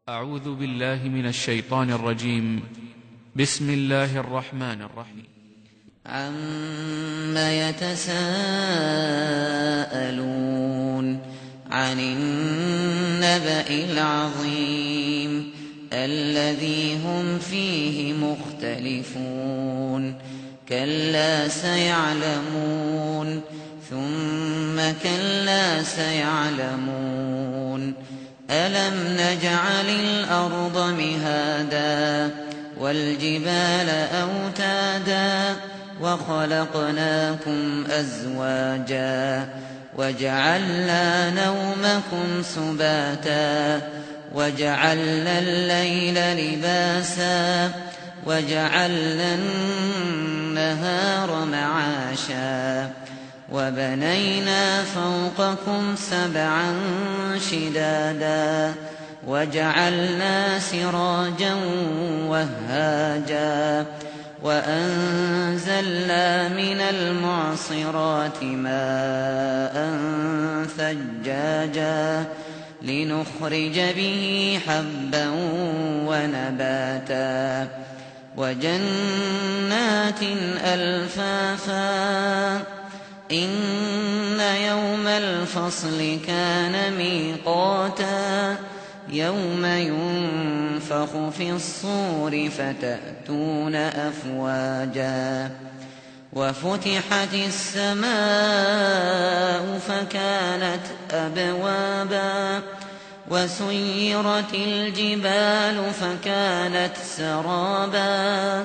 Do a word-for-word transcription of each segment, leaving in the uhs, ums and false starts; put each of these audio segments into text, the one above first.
أعوذ بالله من الشيطان الرجيم. بسم الله الرحمن الرحيم. عَمَّ يَتَسَاءَلُونَ عَنِ النَّبَإِ الْعَظِيمِ الَّذِي هُمْ فِيهِ مُخْتَلِفُونَ كَلَّا سَيَعْلَمُونَ ثُمَّ كَلَّا سَيَعْلَمُونَ أَلَمْ نَجْعَلِ الْأَرْضَ مِهَادًا وَالْجِبَالَ أَوْتَادًا وَخَلَقْنَاكُمْ أَزْوَاجًا وَجَعَلْنَا نَوْمَكُمْ سُبَاتًا وَجَعَلْنَا اللَّيْلَ لِبَاسًا وَجَعَلْنَا النَّهَارَ مَعَاشًا وَبَنَيْنَا فَوْقَكُمْ سَبْعًا شِدَادًا وَجَعَلْنَا سِرَاجًا وَهَّاجًا وَأَنزَلْنَا مِنَ الْمُعْصِرَاتِ مَاءً ثَجَّاجًا لِنُخْرِجَ بِهِ حَبًّا وَنَبَاتًا وَجَنَّاتٍ أَلْفَافًا إِنَّ يَوْمَ الْفَصْلِ كَانَ مِيقَاتًا يَوْمَ يُنفَخُ فِي الصُّورِ فَتَأْتُونَ أَفْوَاجًا وَفُتِحَتِ السَّمَاءُ فَكَانَتْ أَبْوَابًا وَسُيِّرَتِ الْجِبَالُ فَكَانَتْ سَرَابًا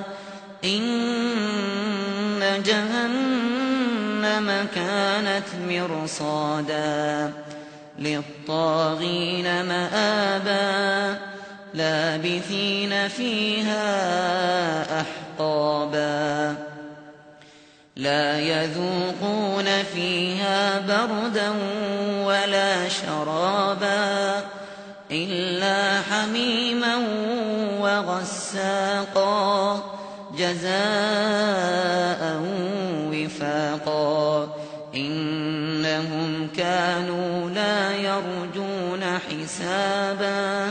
إِنَّ جَهَنَّمَ كَانَتْ مِرْصَادًا لِّلطَّاغِينَ مَآبًا لَّابِثِينَ فِيهَا أَحْقَابًا لَّا يَذُوقُونَ فِيهَا بَرْدًا وَلَا شَرَابًا إِلَّا حَمِيمًا وَغَسَّاقًا جَزَاءً وِفَاقًا إِنَّهُمْ كَانُوا لَا يَرْجُونَ حِسَابًا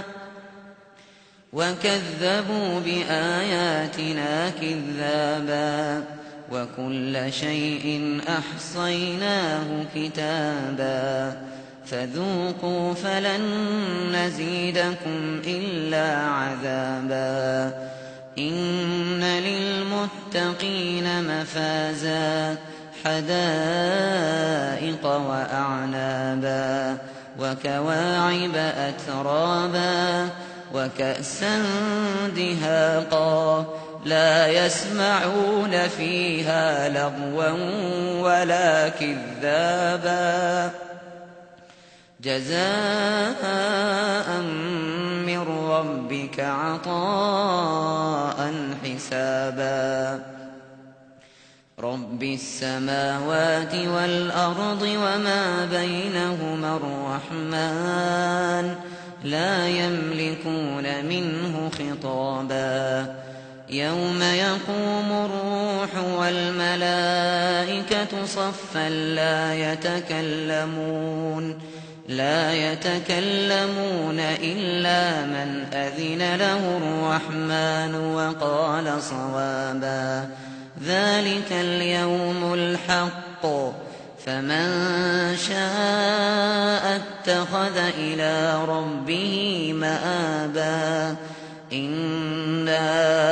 وَكَذَّبُوا بِآيَاتِنَا كِذَّابًا وَكُلَّ شَيْءٍ أَحْصَيْنَاهُ كِتَابًا فَذُوقُوا فَلَن نَّزِيدَكُمْ إِلَّا عَذَابًا إِنَّ لِلْمُتَّقِينَ مَفَازًا حَدَائِقَ وَأَعْنَابًا وَكَوَاعِبَ أَتْرَابًا وَكَأْسًا دِهَاقًا لَّا يَسْمَعُونَ فِيهَا لَغْوًا وَلَا كِذَّابًا جَزَاءً مِّن رَّبِّكَ عَطَاءً حِسَابًا رَّبِّ السَّمَاوَاتِ وَالْأَرْضِ وَمَا بَيْنَهُمَا الرَّحْمَٰنُ لَا يَمْلِكُونَ مِنْهُ خِطَابًا يَوْمَ يَقُومُ الرُّوحُ وَالْمَلَائِكَةُ صَفًّا لَّا يَتَكَلَّمُونَ لا يتكلمون إلا من أذن له الرحمن وقال صوابا ذلك اليوم الحق فمن شاء اتخذ إلى ربه مآبا إنا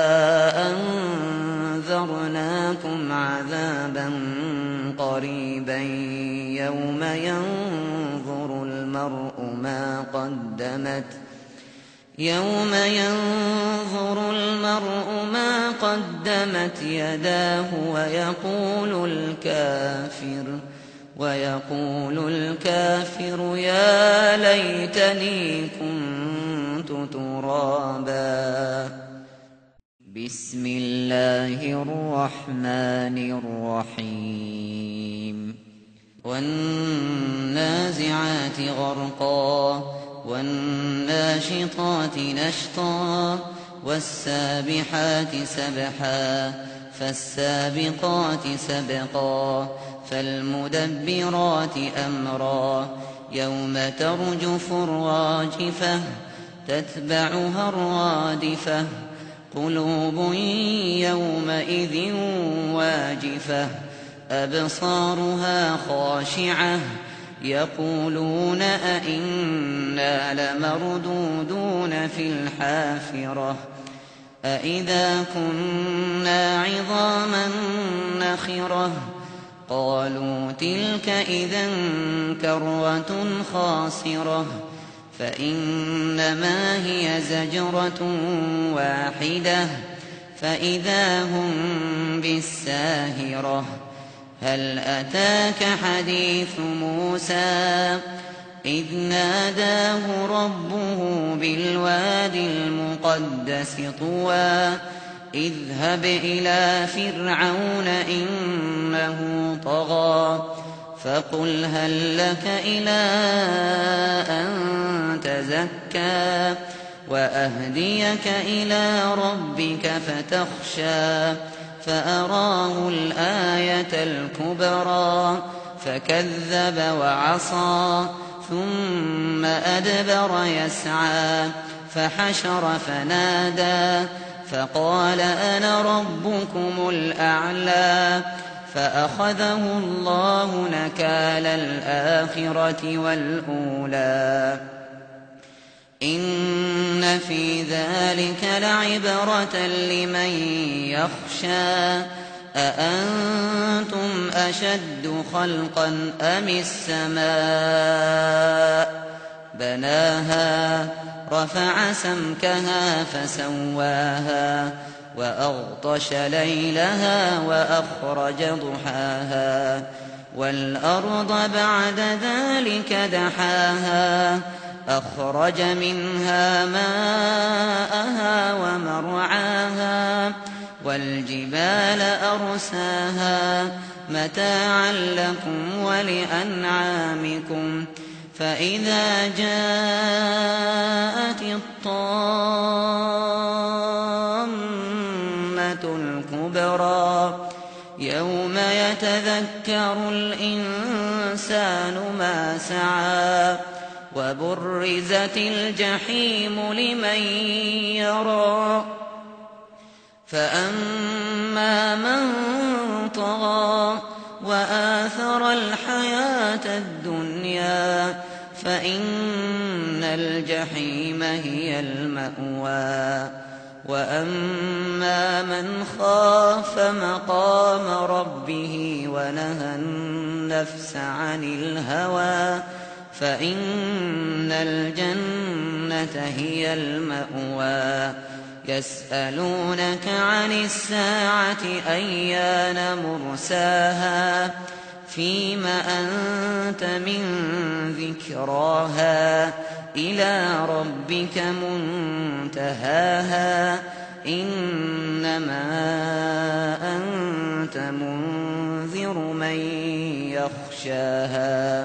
أنذرناكم عذابا قريبا يوم ينظر المرء ما قدمت يوم ينظر المرء ما قدمت يداه ويقول الكافر ويقول الكافر يا ليتني كنت ترابا بسم الله الرحمن الرحيم وَالنَّازِعَاتِ غَرْقًا وَالنَّاشِطَاتِ نَشْطًا وَالسَّابِحَاتِ سَبْحًا فَالسَّابِقَاتِ سَبْقًا فَالْمُدَبِّرَاتِ أَمْرًا يَوْمَ تَرْجُفُ الرَّاجِفَةُ تتبعها الرادفة قلوب يومئذ واجفة أبصارها خاشعة يقولون أئنا لمردودون في الحافرة أئذا كنا عظاما نخرة قالوا تلك إذا كرة خاسرة فإنما هي زجرة واحدة فإذا هم بالساهرة هل أتاك حديث موسى إذ ناداه ربه بالواد المقدس طوى اذهب إلى فرعون إنه طغى فقل هل لك إلى أن تزكى وأهديك إلى ربك فتخشى فأراه الآية الكبرى فكذب وعصى ثم أدبر يسعى فحشر فنادى فقال أنا ربكم الأعلى فأخذه الله نكال الآخرة والأولى إن في ذلك لعبرة لمن يخشى أأنتم أشد خلقا أم السماء بناها رفع سمكها فسواها وأغطش ليلها وأخرج ضحاها والأرض بعد ذلك دحاها أخرج منها ماءها ومرعاها والجبال أرساها متاعا لكم ولأنعامكم فإذا جاءت الطامة الكبرى يوم يتذكر الإنسان ما سعى وبرزت الجحيم لمن يرى فأما من طغى وآثر الحياة الدنيا فإن الجحيم هي المأوى وأما من خاف مقام ربه ونهى النفس عن الهوى فإن الجنة هي المأوى يسألونك عن الساعة أيان مرساها فيم أنت من ذكراها إلى ربك منتهاها إنما أنت منذر من يخشاها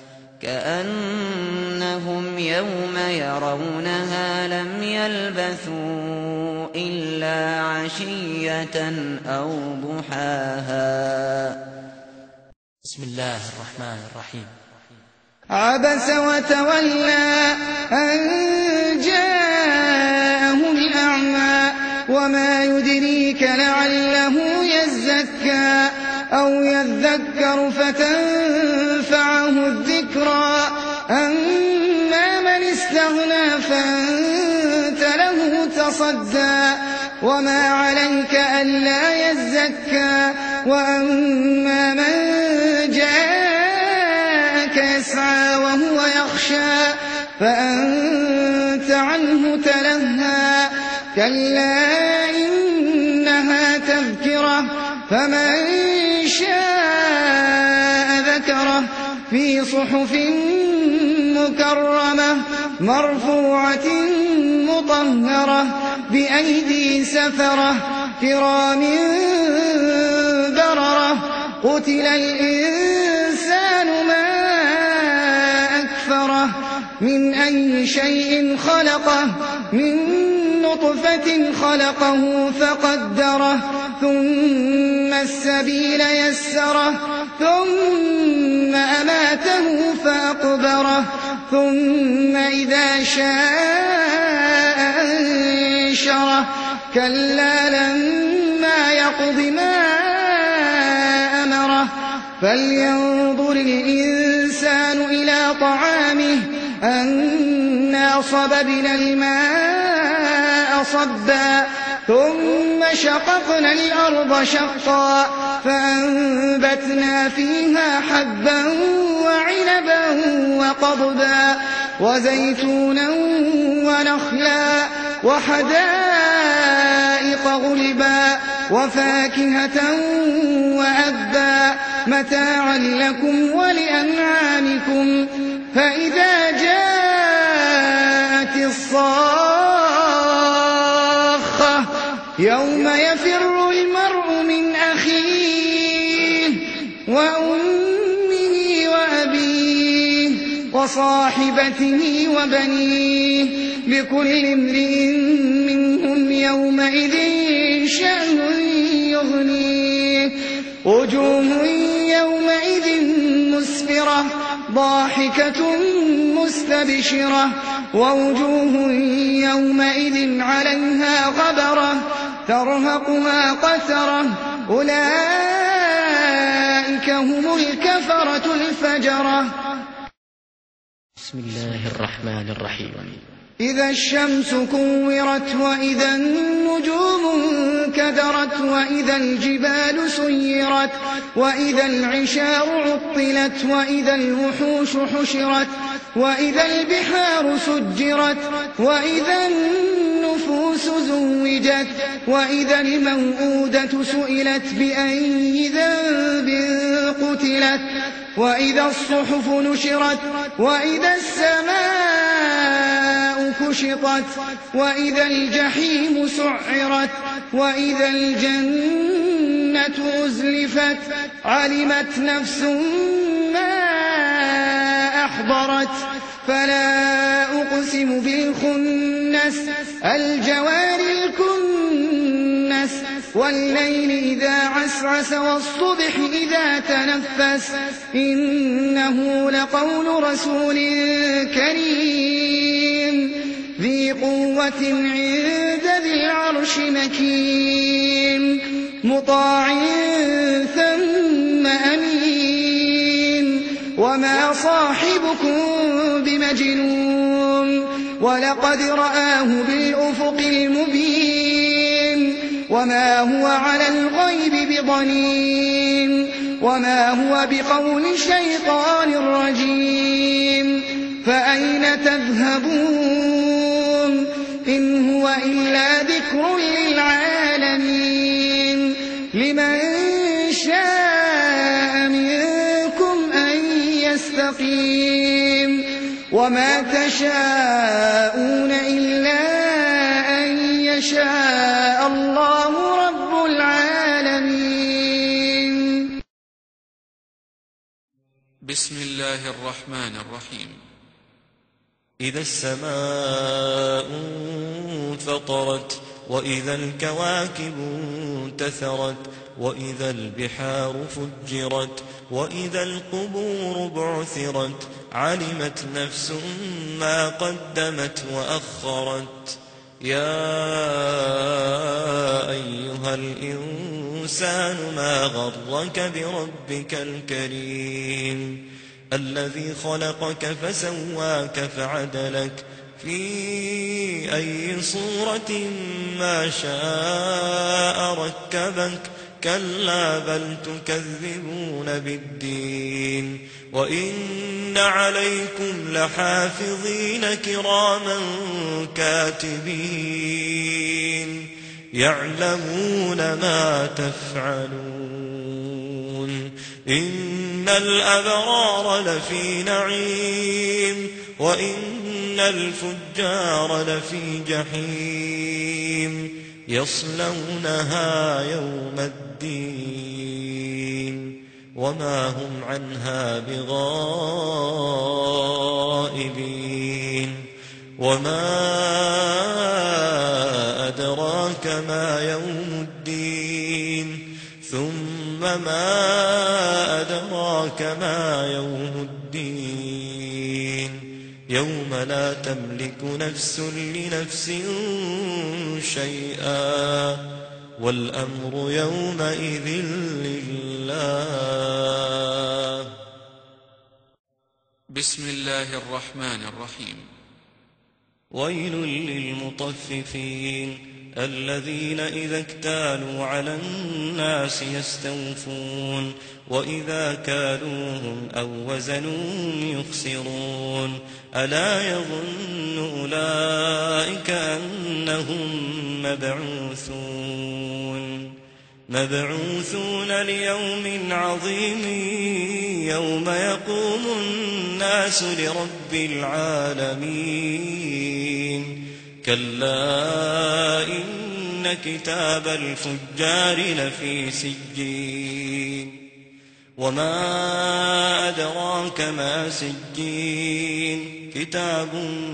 كأنهم يوم يرونها لم يلبثوا إلا عشية أو ضحاها. بسم الله الرحمن الرحيم. عبس وتولى أن جاءه الأعمى وما يدريك لعله يزكى أو يذكر فتنفعه الذكرى أما من استغنى فأنت له تصدى وما عليك ألا يزكى وأما من جاءك يسعى وهو يخشى فأنت عنه تلهى كلا إنها تذكرة فمن شاء ذكره في صحف مكرمة مرفوعة مطهرة بأيدي سفرة كرام بررة قتل الإنسان ما أكفره من أي شيء خلقه من نطفة خلقه فقدره ثم ثم السبيل يسره ثم أماته فأقبره ثم إذا شاء أنشره كلا لما يقض ما أمره فلينظر الإنسان إلى طعامه أنا صببنا الماء صبا ثم شققنا الأرض شقا فأنبتنا فيها حبا وعنبا وقضبا وزيتونا ونخلا وحدائق غلبا وفاكهة وأبا متاعا لكم ولأنعامكم فإذا جاءت الصاخة يوم يفر المرء من أخيه وأمه وأبيه وصاحبته وبنيه لكل امرئ منهم يومئذ شأن يغنيه وجوه يومئذ مسفرة ضاحكة مستبشرة ووجوه يومئذ عليها غبرة ترهقها قترة أولئك هم الكفرة الفجرة. بسم الله الرحمن الرحيم. إذا الشمس كورت وإذا النجوم انكدرت وإذا الجبال سيرت وإذا العشار عطلت وإذا الوحوش حشرت وإذا البحار سجرت وإذا النفوس زوجت وإذا الموءودة سئلت بأي ذنب قتلت وإذا الصحف نشرت وإذا السماء كشطت وإذا الجحيم سعرت وإذا الجنة أزلفت علمت نفس ما أحضرت فلا أقسم بالخنس الجوار الكنس والليل إذا عسعس والصبح إذا تنفس إنه لقول رسول كريم ذي قوة عند ذي العرش مكين مطاع ثم أمين وما صاحبكم بمجنون ولقد رآه بالأفق المبين وما هو على الغيب بضنين وما هو بقول شيطان رجيم فأين تذهبون إن هو إلا ذكر للعالمين لمن شاء منكم أن يستقيم وما تشاءون إلا أن يشاء الله رب العالمين. بسم الله الرحمن الرحيم. إذا السماء انفطرت وإذا الكواكب انتثرت وإذا البحار فجرت وإذا القبور بعثرت علمت نفس ما قدمت وأخرت يا أيها الإنسان ما غرك بربك الكريم الذي خلقك فسواك فعدلك في أي صورة ما شاء ركبك كلا بل تكذبون بالدين وإن عليكم لحافظين كراما كاتبين يعلمون ما تفعلون إن الأبرار لفي نعيم وإن الفجار لفي جحيم يصلونها يوم الدين وما هم عنها بغائبين وما أدراك ما يوم الدين ثم ما أدراك ما يوم الدين يوم لا تملك نفس لنفس شيئا والأمر يومئذ لله. بسم الله الرحمن الرحيم. ويل للمطففين الذين إذا اكتالوا على الناس يستوفون وإذا كالوهم أو وزنوهم يخسرون ألا يظن أولئك أنهم مبعوثون مبعوثون ليوم عظيم يوم يقوم الناس لرب العالمين كلا إن كتاب الفجار لفي سجين وما أدراك ما سجين كتاب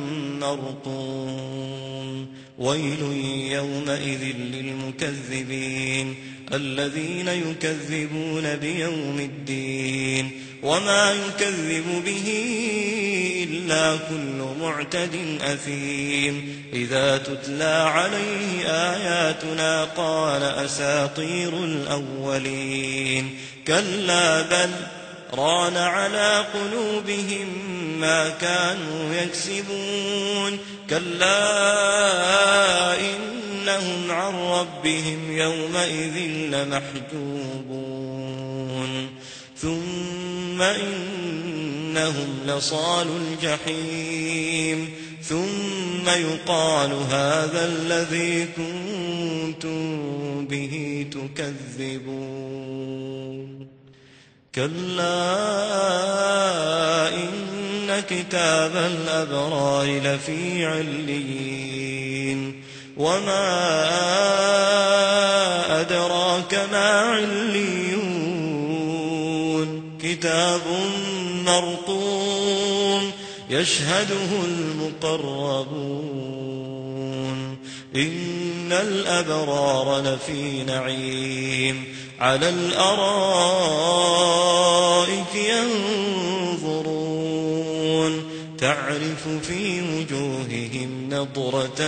مرقوم ويل يومئذ للمكذبين الذين يكذبون بيوم الدين وما يكذب به إلا كل معتد أثيم إذا تتلى عليه آياتنا قال أساطير الأولين كلا بل ران على قلوبهم ما كانوا يكسبون كلا إنهم عن ربهم يومئذ لمحجوبون ثم إنهم لصالوا الجحيم ثم يقال هذا الذي كنتم به تكذبون كلا إن كتاب الأبرار لفي عليين وما أدراك ما عليون كتاب مرقوم يشهده المقربون إن الأبرار لفي نعيم على الأرائك ينظرون تعرف في وجوههم نضرة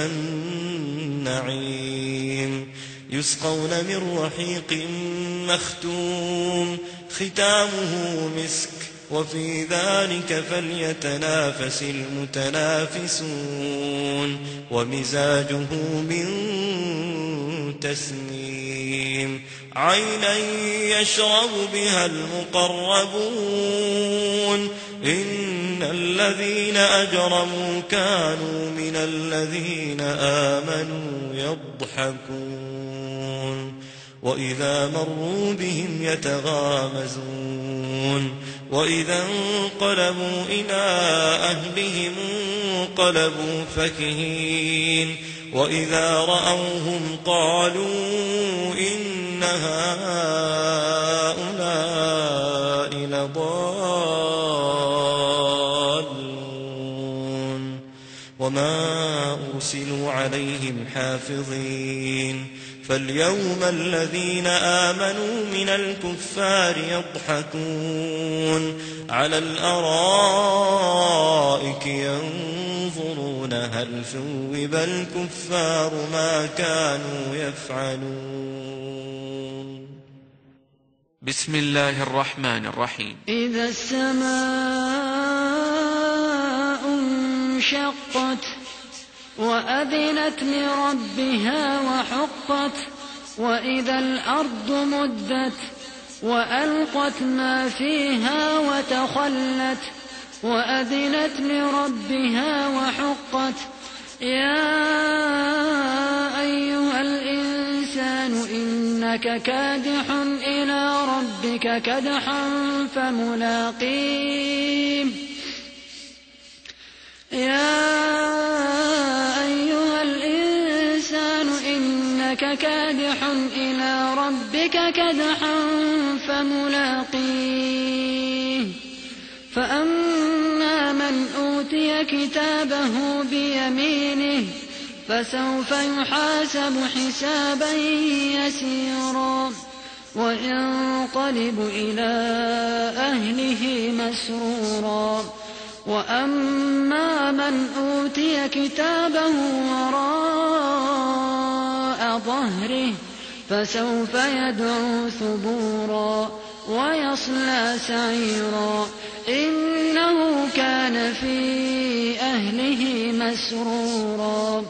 النعيم يسقون من رحيق مختوم ختامه مسك وفي ذلك فليتنافس المتنافسون ومزاجه من تسنيم عينا يشرب بها المقربون إن الذين أجرموا كانوا من الذين آمنوا يضحكون وإذا مروا بهم يتغامزون وإذا انقلبوا إلى أهلهم انقلبوا فكهين وإذا رأوهم قالوا إن هؤلاء لضالون وما أرسلوا عليهم حافظين فاليوم الذين آمنوا من الكفار يضحكون على الأرائك ينظرون هل ثوب الكفار ما كانوا يفعلون. بسم الله الرحمن الرحيم. إذا السماء انشقت وأذنت لربها وحقت وإذا الأرض مدت وألقت ما فيها وتخلت وأذنت لربها وحقت يا أيها الإنسان إنك كادح إلى ربك كدحا فملاقيه يا أيها الإنسان إنك كادح إلى ربك كدحا فملاقيه فأما من أوتي كتابه بيمينه فسوف يحاسب حسابا يسيرا وينقلب إلى أهله مسرورا وأما من أوتي كتابه وراء ظهره فسوف يدعو ثبورا ويصلى سعيرا إنه كان في أهله مسرورا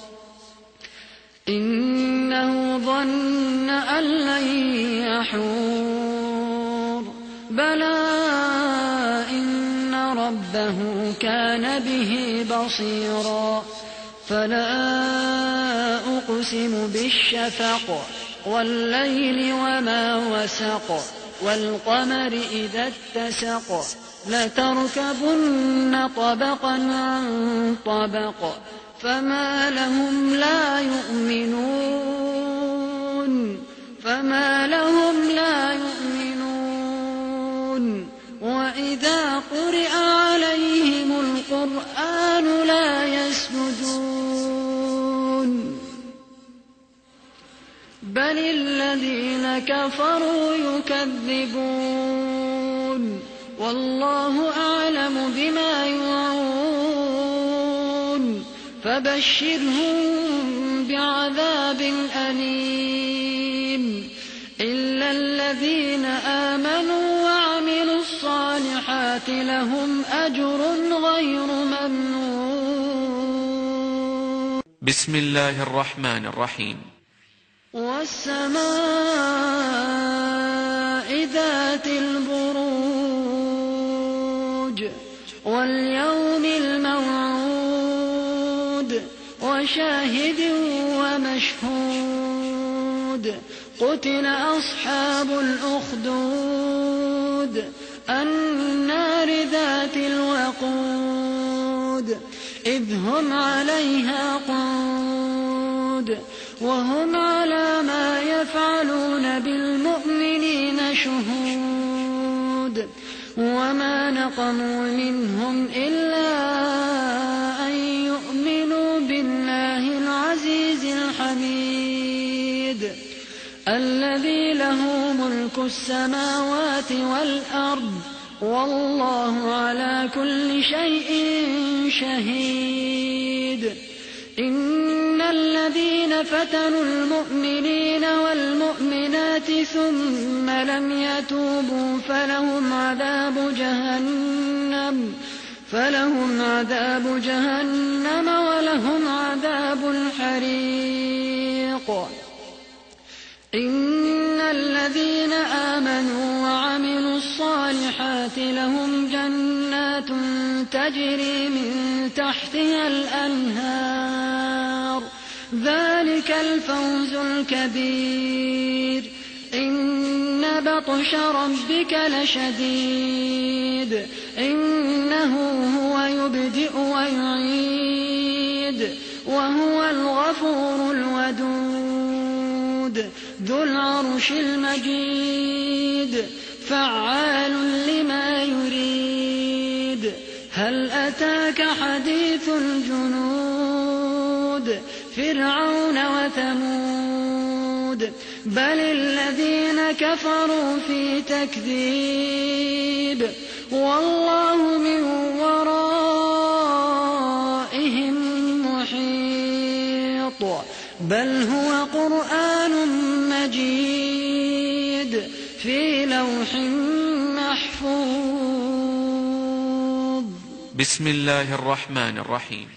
إنه ظن أن لن يحور بلى إن ربه كان به بصيرا فلا أقسم بالشفق والليل وما وسق والقمر إذا اتسق لتركبن طبقا عن طبق فما لهم لا يؤمنون فما لهم لا يؤمنون وإذا قرئ عليهم القرآن لا يسجدون بل الذين كفروا يكذبون والله أعلم بما يوعون فبشرهم بعذاب أليم إلا الذين آمنوا وعملوا الصالحات لهم أجر غير ممنون. بسم الله الرحمن الرحيم. والسماء ذات البروج واليوم الموعود وشاهد ومشهود قتل أصحاب الأخدود النار ذات الوقود إذ هم عليها قعود وهم على ما يفعلون بالمؤمنين شهود وما نقموا منهم إلا أن يؤمنوا بالله العزيز الحميد الذي له ملك السماوات والأرض والله على كل شيء شهيد. إن الذين فتنوا المؤمنين والمؤمنات ثم لم يتوبوا فلهم عذاب جهنم فلهم عذاب جهنم ولهم عذاب الحريق. إن الذين آمنوا وعملوا الصالحات لهم جنات تجري من تحتها الأنهار ذلك الفوز الكبير. إن بطش ربك لشديد إنه هو يبدئ ويعيد وهو الغفور الودود ذو العرش المجيد فعال لما يريد. هل أتاك حديث الجنود فرعون وثمود بل الذين كفروا في تكذيب والله من ورائهم محيط بل هو قرآن مجيد في لوح محفوظ. بسم الله الرحمن الرحيم.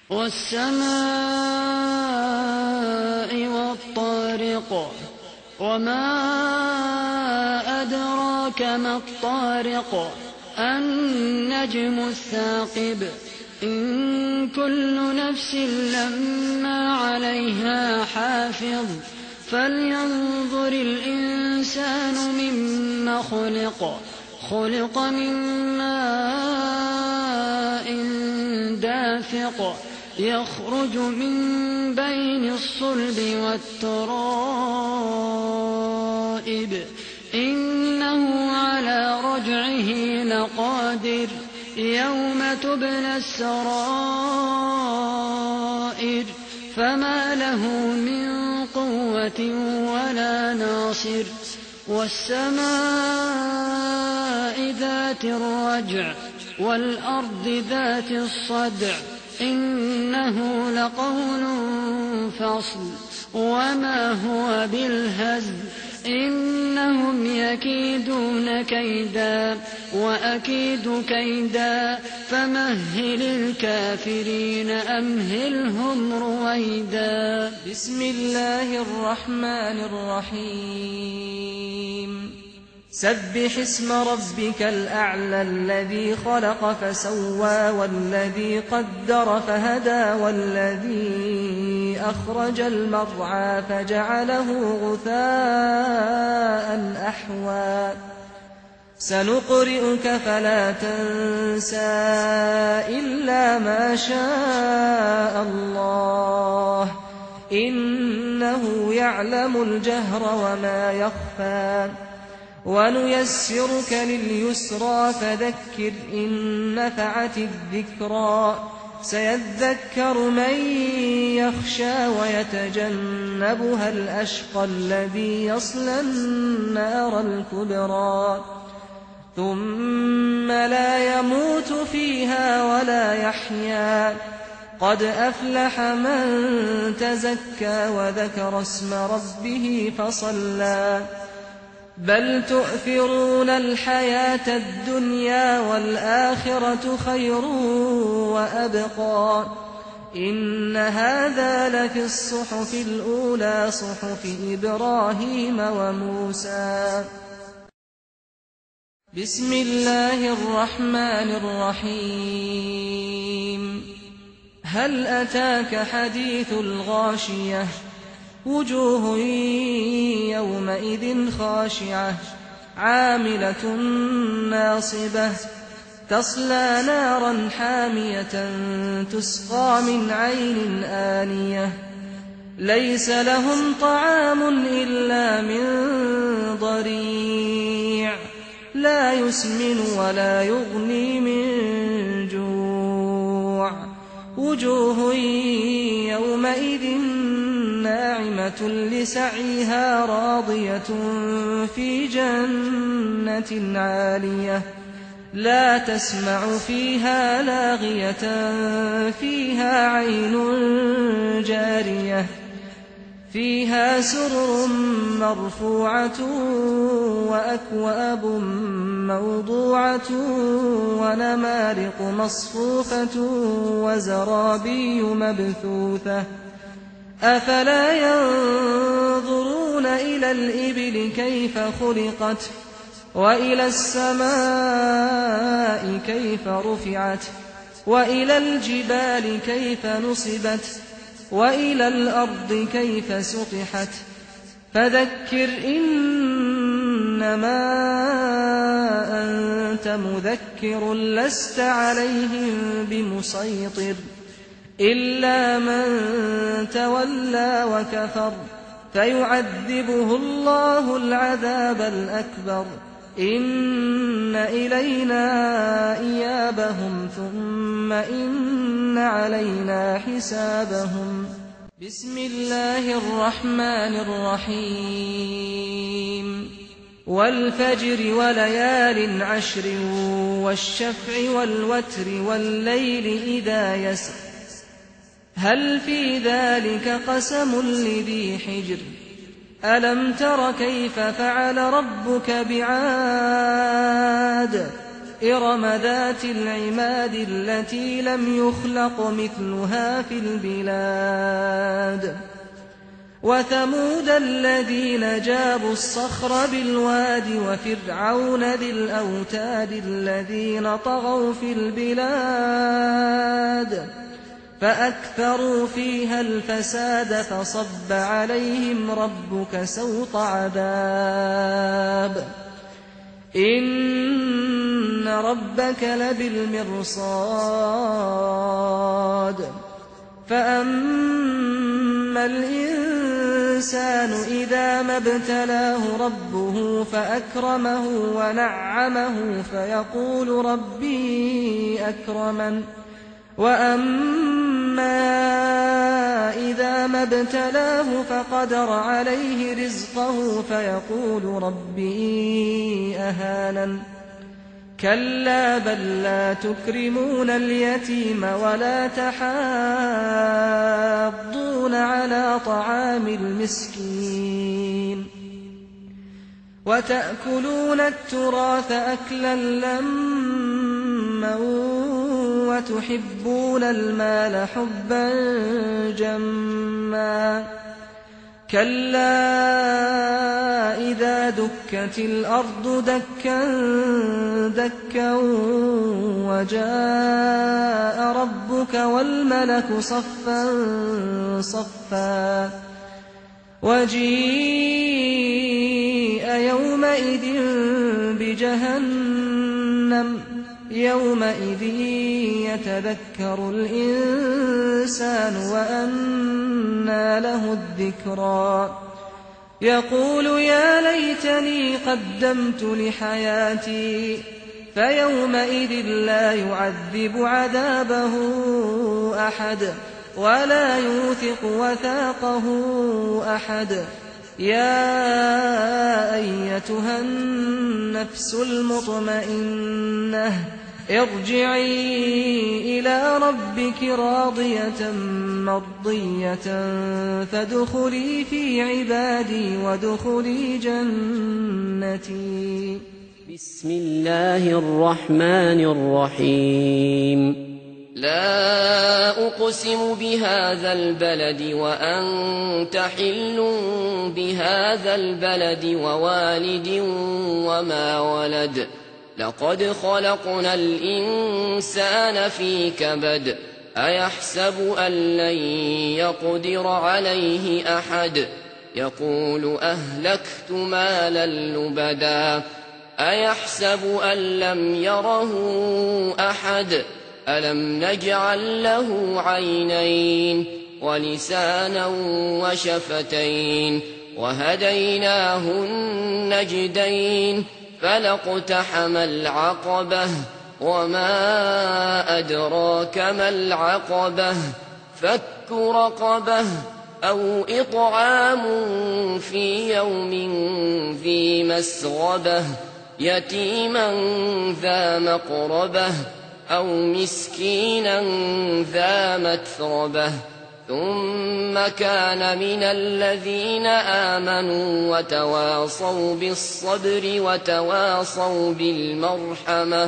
والسماء والطارق وما أدراك ما الطارق النجم الثاقب إن كل نفس لما عليها حافظ فلينظر الإنسان مما خلق خلق من ماء دافق يخرج من بين الصلب والترائب إنه على رجعه لقادر يوم تبلى السرائر فما له من قوة ولا ناصر والسماء ذات الرجع والأرض ذات الصدع إنه لقول فصل وما هو بالهزل إنهم يكيدون كيدا وأكيد كيدا فمهل الكافرين أمهلهم رويدا. بسم الله الرحمن الرحيم. سبح اسم ربك الأعلى الذي خلق فسوى والذي قدر فهدى والذي أخرج المرعى فجعله غثاء أحوى سنقرئك فلا تنسى إلا ما شاء الله إنه يعلم الجهر وما يخفى ونيسرك لليسرى فذكر إن نفعت الذكرى سيذكر من يخشى ويتجنبها الأشقى الذي يصلى النار الكبرى ثم لا يموت فيها ولا يحيا قد أفلح من تزكى وذكر اسم ربه فصلى بل تؤثرون الحياة الدنيا والآخرة خير وأبقى إن هذا لفي الصحف الأولى صحف إبراهيم وموسى. بسم الله الرحمن الرحيم. هل أتاك حديث الغاشية وجوه يومئذ خاشعة عاملة ناصبة تصلى نارا حامية تسقى من عين آنية ليس لهم طعام إلا من ضريع لا يسمن ولا يغني من جوع وجوه يومئذ ناعمة لسعيها راضية في جنة عالية لا تسمع فيها لاغية فيها عين جارية فيها سرر مرفوعة وأكواب موضوعة ونمارق مصفوفة وزرابي مبثوثة أفلا ينظرون إلى الإبل كيف خلقت وإلى السماء كيف رفعت وإلى الجبال كيف نصبت وإلى الأرض كيف سطحت فذكر إنما أنت مذكر لست عليهم بمسيطر إلا من تولى وكفر فيعذبه الله العذاب الأكبر إن إلينا إيابهم ثم إن علينا حسابهم. بسم الله الرحمن الرحيم. والفجر وليال عشر والشفع والوتر والليل إذا يسر هل في ذلك قسم لذي حجر ألم تر كيف فعل ربك بعاد إرم ذات العماد التي لم يخلق مثلها في البلاد وثمود الذين جابوا الصخر بالواد وفرعون ذي الأوتاد الذين طغوا في البلاد فأكثروا فيها الفساد فصب عليهم ربك سوط عذاب إن ربك لبالمرصاد فأما الإنسان إذا ما ابتلاه ربه فأكرمه ونعمه فيقول ربي أكرمن وأما إذا ما ابتلاه فقدر عليه رزقه فيقول ربي أهانن كلا بل لا تكرمون اليتيم ولا تحاضون على طعام المسكين وتأكلون التراث أكلا لما وتحبون المال حبا جما كلا إذا دكت الأرض دكا دكا وجاء ربك والملك صفا صفا وجيء يومئذ بجهنم يومئذ يتذكر الإنسان وأنى له الذكرى يقول يا ليتني قدمت لحياتي فيومئذ لا يعذب عذابه أحد ولا يوثق وثاقه أحد يا أيتها النفس المطمئنة ارجعي إلى ربك راضية مرضية فادخلي في عبادي وادخلي جنتي. بسم الله الرحمن الرحيم. لا أقسم بهذا البلد وأنت حل بهذا البلد ووالد وما ولد لقد خلقنا الإنسان في كبد أيحسب أن لن يقدر عليه أحد يقول أهلكت مالا لبدا أيحسب أن لم يره أحد ألم نجعل له عينين ولسانا وشفتين وهديناه النجدين فلاقتحم العقبة وما أدراك ما العقبة فك رقبة أو إطعام في يوم ذي مسغبة يتيما ذا مقربة أو مسكينا ذا متربة ثم كان من الذين آمنوا وتواصوا بالصبر وتواصوا بالمرحمة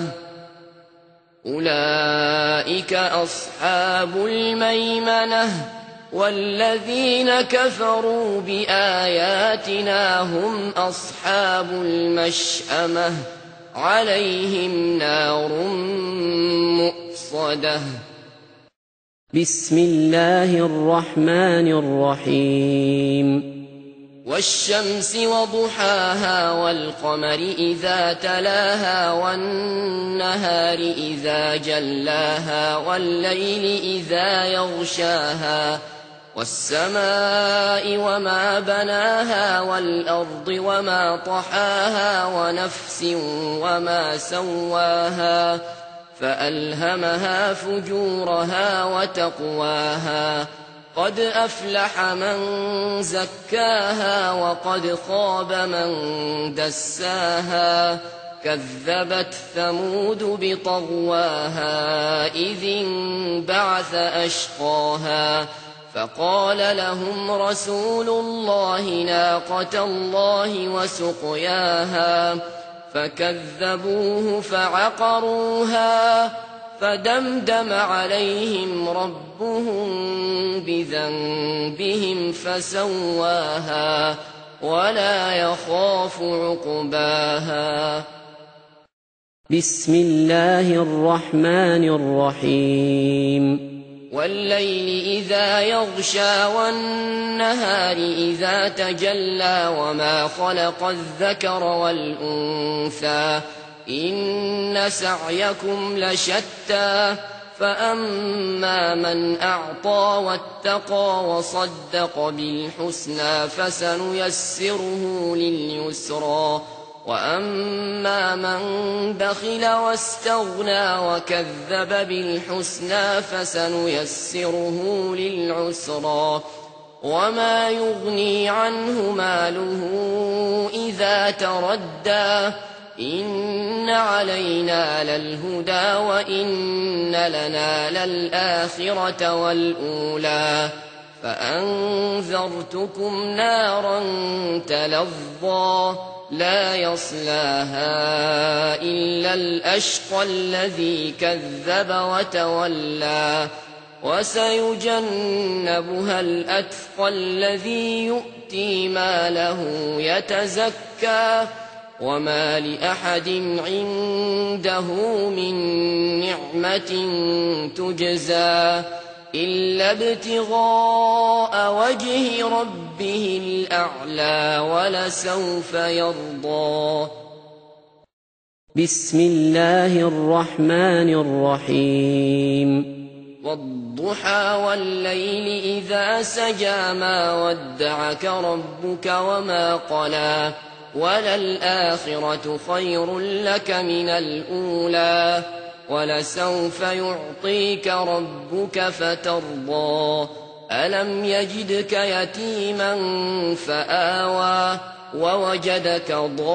أولئك أصحاب الميمنة والذين كفروا بآياتنا هم أصحاب المشأمة عليهم نار مؤصدة. بسم الله الرحمن الرحيم. والشمس وضحاها والقمر إذا تلاها والنهار إذا جلاها والليل إذا يغشاها والسماء وما بناها والأرض وما طحاها ونفس وما سواها فألهمها فجورها وتقواها قد أفلح من زكاها وقد خاب من دساها كذبت ثمود بطغواها إذ انبعث أشقاها فقال لهم رسول الله ناقة الله وسقياها فكذبوه فعقروها فدمدم عليهم ربهم بذنبهم فسواها ولا يخاف عقباها. بسم الله الرحمن الرحيم. والليل إذا يغشى والنهار إذا تجلى وما خلق الذكر والأنثى إن سعيكم لشتى فأما من أعطى واتقى وصدق بالحسنى فسنيسره لليسرى وأما من بخل واستغنى وكذب بالحسنى فسنيسره للعسرى وما يغني عنه ماله إذا تردى إن علينا للهدى وإن لنا للآخرة والأولى فأنذرتكم نارا تلظى لا يصلاها إلا الأشقى الذي كذب وتولى وسيجنبها الأتقى الذي يؤتي ماله يتزكى وما لأحد عنده من نعمة تجزى إلا ابتغاء وجه ربه الأعلى ولسوف يرضى. بسم الله الرحمن الرحيم. والضحى والليل إذا سجى ما ودعك ربك وما قلى وللآخرة خير لك من الأولى ولسوف يعطيك ربك فترضى ألم يجدك يتيما فآوى ووجدك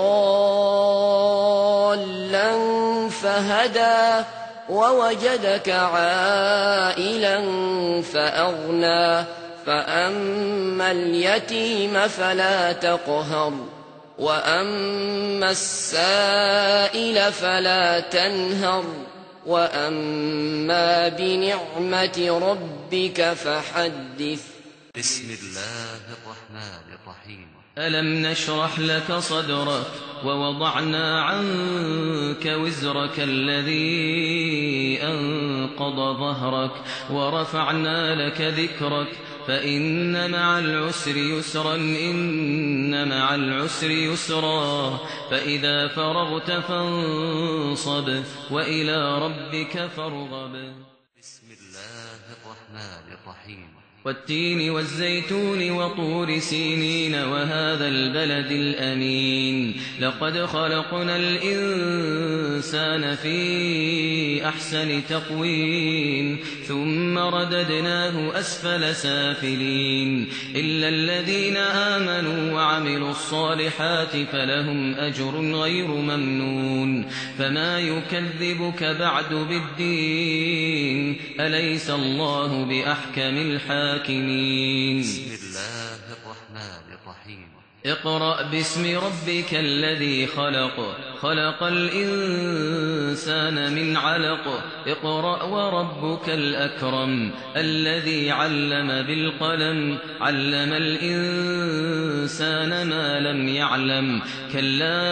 ضالا فهدى ووجدك عائلا فأغنى فأما اليتيم فلا تقهر وأما السائل فلا تنهر وأما بنعمة ربك فحدث. بسم الله الرحمن الرحيم. ألم نشرح لك صدرك ووضعنا عنك وزرك الذي أنقض ظهرك ورفعنا لك ذكرك فإن مع العسر يسرا إن مع العسر يسرا فإذا فرغت فانصب وإلى ربك فارغب. بسم الله الرحمن الرحيم. والتين والزيتون وطور سينين وهذا البلد الأمين لقد خلقنا الإنسان في أحسن تقويم ثم رددناه أسفل سافلين إلا الذين آمنوا وعملوا الصالحات فلهم أجر غير ممنون فما يكذبك بعد بالدين أليس الله بأحكم الحاكمين. بسم الله الرحمن الرحيم. اقرأ باسم ربك الذي خلق خلق الإنسان من علق اقرأ وربك الأكرم الذي علم بالقلم علم الإنسان ما لم يعلم كلا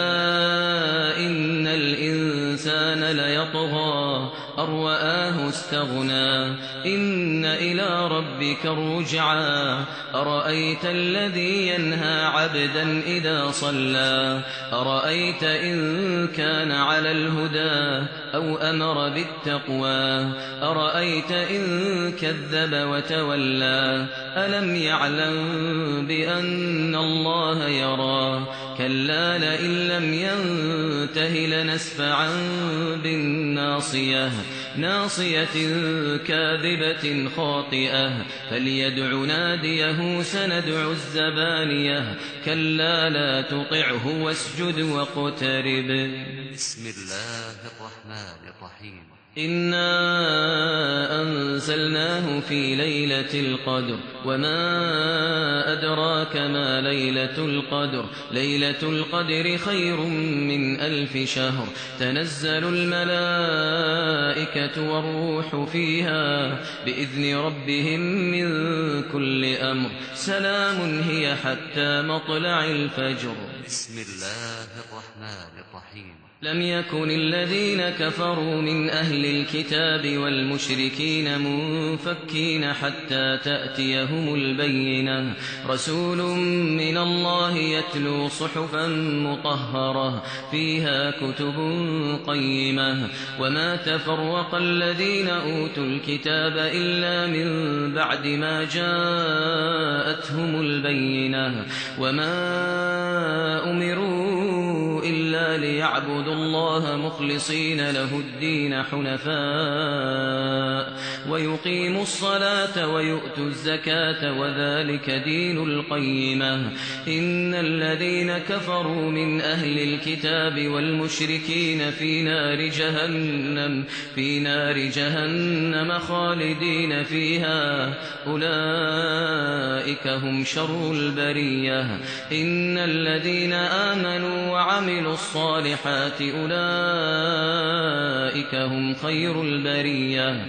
إن الإنسان ليطغى أن رآه استغنى إن إلى ربك الرجعى أرأيت الذي ينهى عبدا إذا صلى أرأيت إن كان على الهدى أو أمر بالتقوى أرأيت إن كذب وتولى ألم يعلم بأن الله يرى كلا لئن لم ينته لنسفعا بالناصية ناصية كاذبة خاطئة فليدع ناديه سندع الزبانية كلا لا تطعه واسجد واقترب. بسم الله الرحمن الرحيم. إنا أنزلناه في ليلة القدر وما أدراك ما ليلة القدر ليلة القدر خير من ألف شهر تنزل الملائكة والروح فيها بإذن ربهم من كل أمر سلام هي حتى مطلع الفجر. بسم الله الرحمن الرحيم. لم يكن الذين كفروا من أهل الكتاب والمشركين منفكين حتى تأتيهم البينة رسول من الله يتلو صحفا مطهرة فيها كتب قيمة وما تفرق الذين أوتوا الكتاب إلا من بعد ما جاءتهم البينة وما أمروا إلا إلا ليعبدوا الله مخلصين له الدين حنفاء ويقيموا الصلاة ويؤتوا الزكاة وذلك دين القيمة إن الذين كفروا من أهل الكتاب والمشركين في نار جهنم في نار جهنم خالدين فيها أولئك هم شر البرية إن الذين آمنوا وعملوا الصالحات أولئك هم خير البرية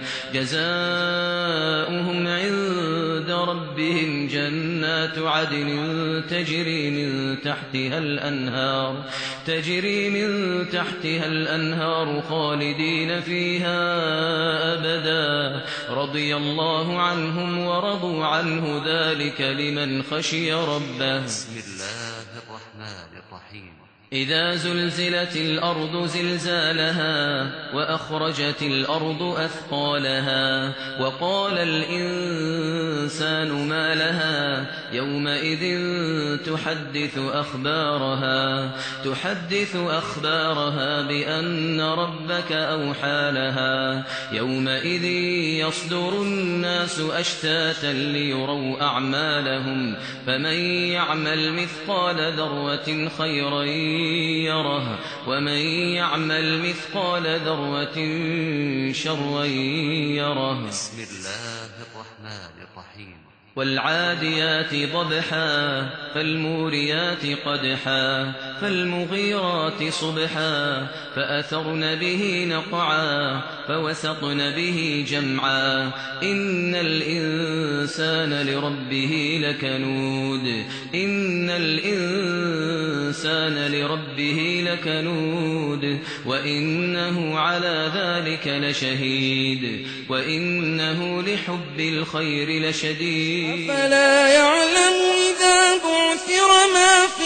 جزاؤهم عند ربهم جنات عدن تجري من تحتها الأنهار تجري من تحتها الأنهار خالدين فيها أبدا رضي الله عنهم ورضوا عنه ذلك لمن خشي ربه. بسم الله الرحمن الرحيم. إذا زلزلت الأرض زلزالها وأخرجت الأرض أثقالها وقال الإنسان ما لها يومئذ تحدث أخبارها تحدث أخبارها بأن ربك أوحى لها يومئذ يصدر الناس أشتاتا ليروا أعمالهم فمن يعمل مثقال ذرة خيرا يره ومن يعمل مثقال ذرة شرا يره. بسم الله الرحمن الرحيم. والعاديات ضبحا فالموريات قدحا فالمغيرات صبحا فأثرن به نقعا فوسطن به جمعا إن الإنسان لربه لكنود إن الإنسان لربه لكنود وإنه على ذلك لشهيد وإنه لحب الخير لشديد. أفلا يعلم إذا بعثر ما في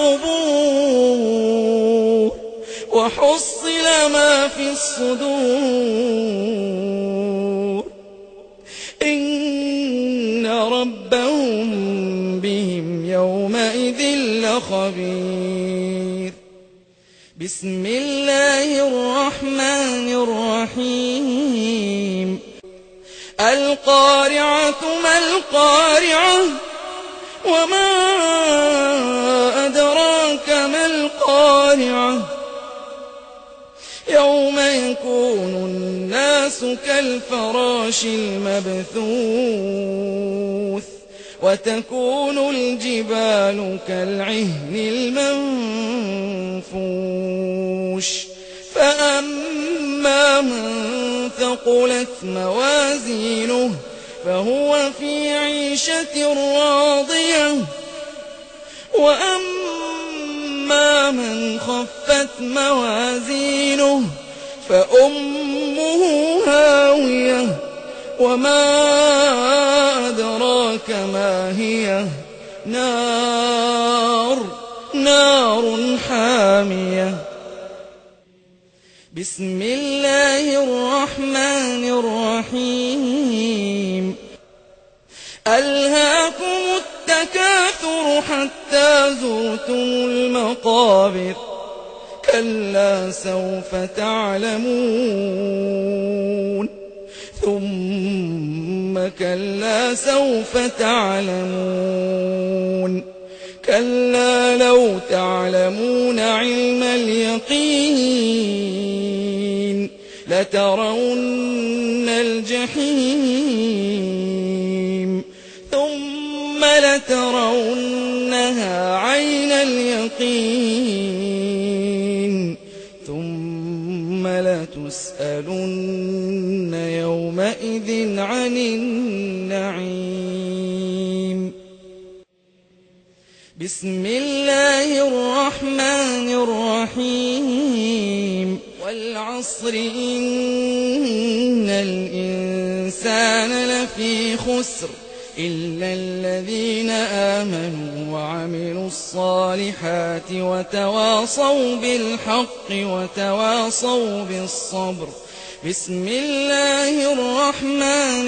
القبور وحصل ما في الصدور إن ربهم بهم يومئذ لخبير. بسم الله الرحمن الرحيم. القارعة ما القارعة وما أدراك ما القارعة يوم يكون الناس كالفراش المبثوث وتكون الجبال كالعهن المنفوش فأما من ثقلت موازينه فهو في عيشة راضية وأما من خفت موازينه فأمه هاوية وما أدراك ما هي نار نار حامية. بسم الله الرحمن الرحيم. ألهاكم التكاثر حتى زرتم المقابر كلا سوف تعلمون ثم كلا سوف تعلمون كلا لو تعلمون علم اليقين لترون الجحيم ثم لترونها عين اليقين ثم لتسألن يومئذ عن النعيم. بسم الله الرحمن الرحيم. والعصر إن الإنسان لفي خسر إلا الذين آمنوا وعملوا الصالحات وتواصوا بالحق وتواصوا بالصبر. بسم الله الرحمن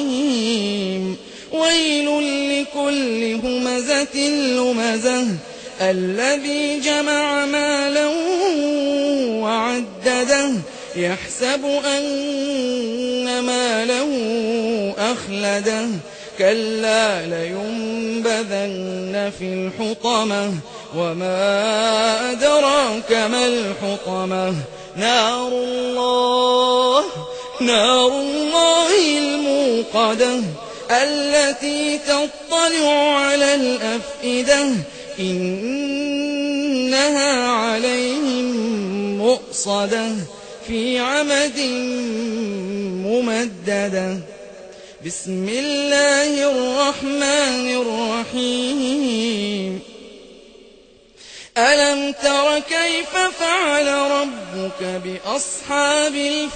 الرحيم. ويل لكل همزة لمزة الذي جمع مالا وعدده يحسب أن ماله أخلده كلا لينبذن في الحطمة وما أدراك ما الحطمة نار الله نار الله الموقدة التي تطلع على الأفئدة إنها عليهم مؤصدة في عمد ممددة بسم الله الرحمن الرحيم ألم تر كيف فعل ربك بأصحاب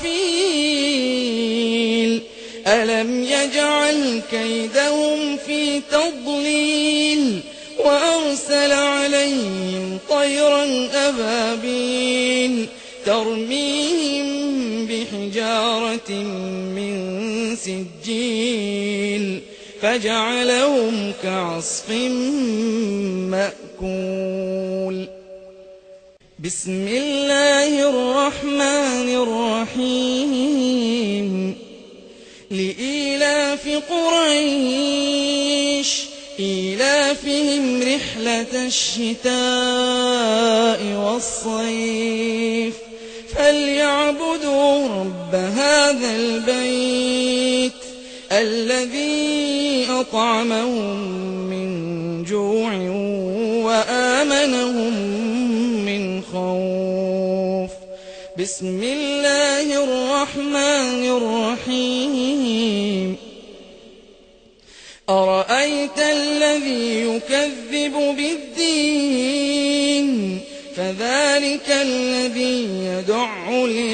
الفيل ألم يجعل كيدهم في تضليل وأرسل عليهم طيرا أبابيل ترميهم بحجارة من سجيل فجعلهم كعصف مأكول بسم الله الرحمن الرحيم لإيلاف قريش إيلافهم رحلة الشتاء والصيف فليعبدوا رب هذا البيت الذي أطعمهم من جوع وآمنهم من خوف بسم الله الرحمن الرحيم أرأيت الذي يكذب بالدين فذلك الذي يدع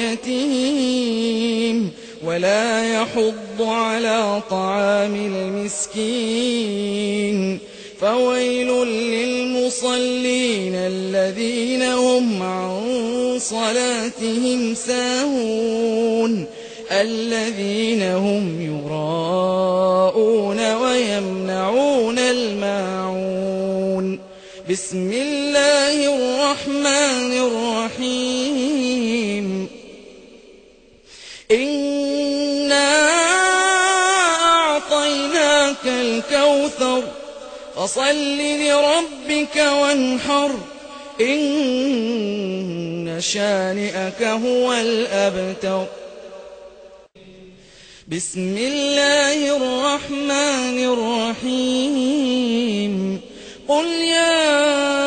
اليتيم ولا يحض على طعام المسكين فويل للمصلين الذين هم عن صلاتهم ساهون الذين هم يراءون ويمنعون الماعون بسم الله الرحمن الرحيم إنا أعطيناك الكوثر فصل لربك وانحر إن شانئك هو الأبتر بسم الله الرحمن الرحيم قل يا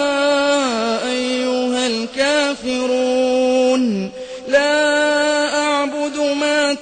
أيها الكافرون لا أعبد ما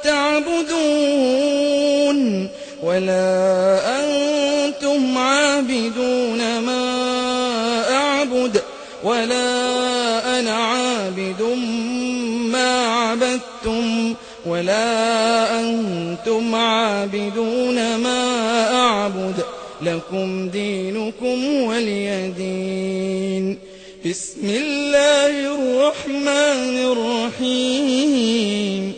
تعبدون ولا أنتم عابدون ما أعبد ولا أنا عابد ما عبدتم ولا أنتم عابدون ما أعبد لكم دينكم ولي دين بسم الله الرحمن الرحيم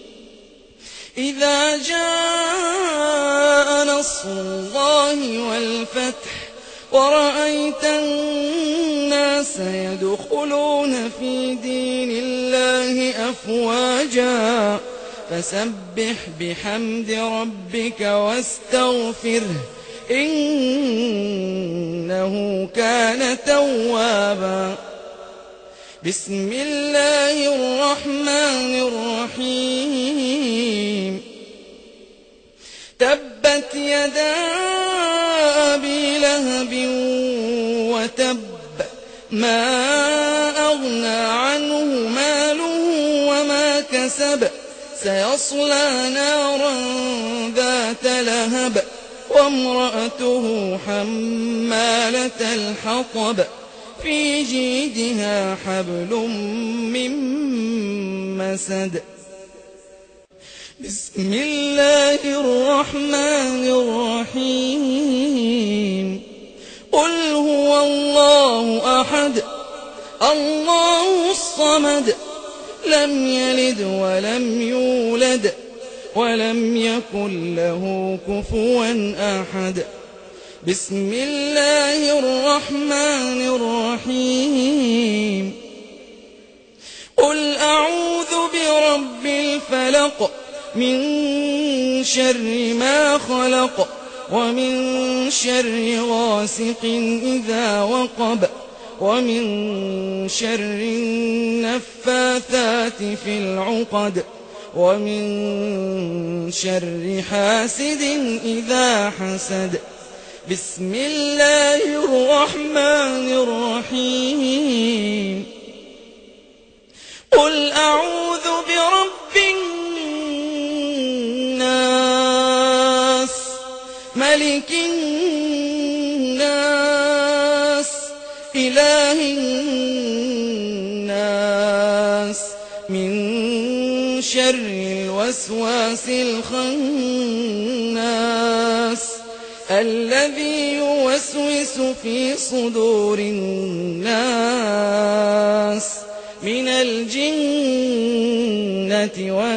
إذا جاء نصر الله والفتح ورأيت الناس يدخلون في دين الله أفواجا فسبح بحمد ربك واستغفره إنه كان توابا بسم الله الرحمن الرحيم تبت يدا أبي لهب وتب ما أغنى عنه ماله وما كسب سيصلى نارا ذات لهب وامرأته حمالة الحطب في جيدها حبل من مسد بسم الله الرحمن الرحيم قل هو الله أحد الله الصمد لم يلد ولم يولد ولم يكن له كفوا أحد بسم الله الرحمن خلق من شر ما خلق ومن شر غاسق إذا وقب ومن شر النفاثات في العقد ومن شر حاسد إذا حسد. بسم الله الرحمن الرحيم. قل أعوذ برب الناس ملك الناس إله الناس من شر الوسواس الخناس الذي يوسوس في صدور الناس من الجنة والناس.